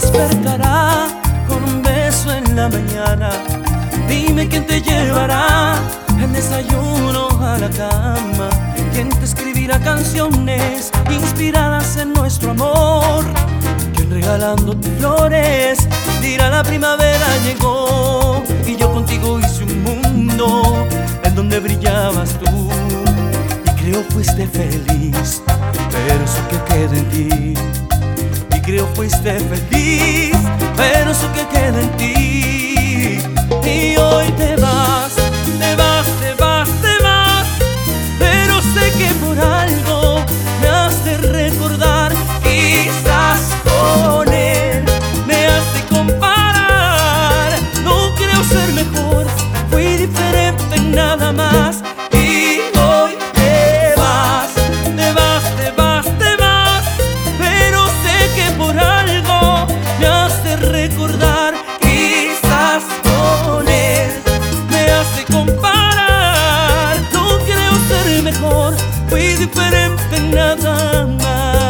despertará con un beso en la mañana? Dime quién te llevará el desayuno a la cama. ¿Quién te escribirá canciones inspiradas en nuestro amor? ¿Quién regalándote flores dirá la primavera llegó? Y yo contigo hice un mundo en donde brillabas tú, y creo fuiste feliz, pero eso que queda en ti. Y creo fuiste feliz, pero eso que queda en ti. Y hoy te vas, te vas, te vas, te vas, pero sé que por algo me has de recordar. Quizás con él me has de comparar. No creo ser mejor, fui diferente en nada más. Y hoy te vas, te vas, te vas, te vas, pero sé que por algo me has de recordar. Quizás con él me has de comparar. No creo ser mejor, fui diferente en nada más.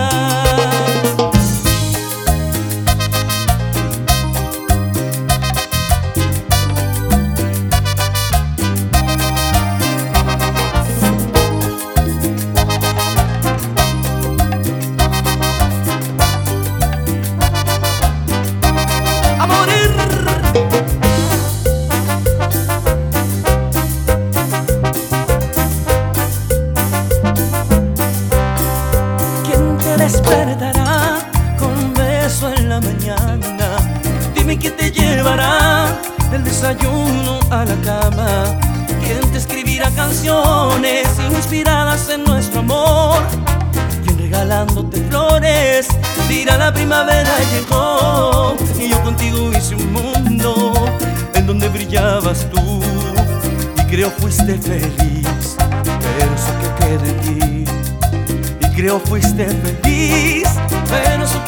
Despertará con un beso en la mañana. Dime quién te llevará del desayuno a la cama. Quién te escribirá canciones inspiradas en nuestro amor. Quién regalándote flores dirá la primavera llegó. Y yo contigo hice un mundo en donde brillabas tú, y creo fuiste feliz, pero eso que queda en ti. Creo fuiste feliz, pero eso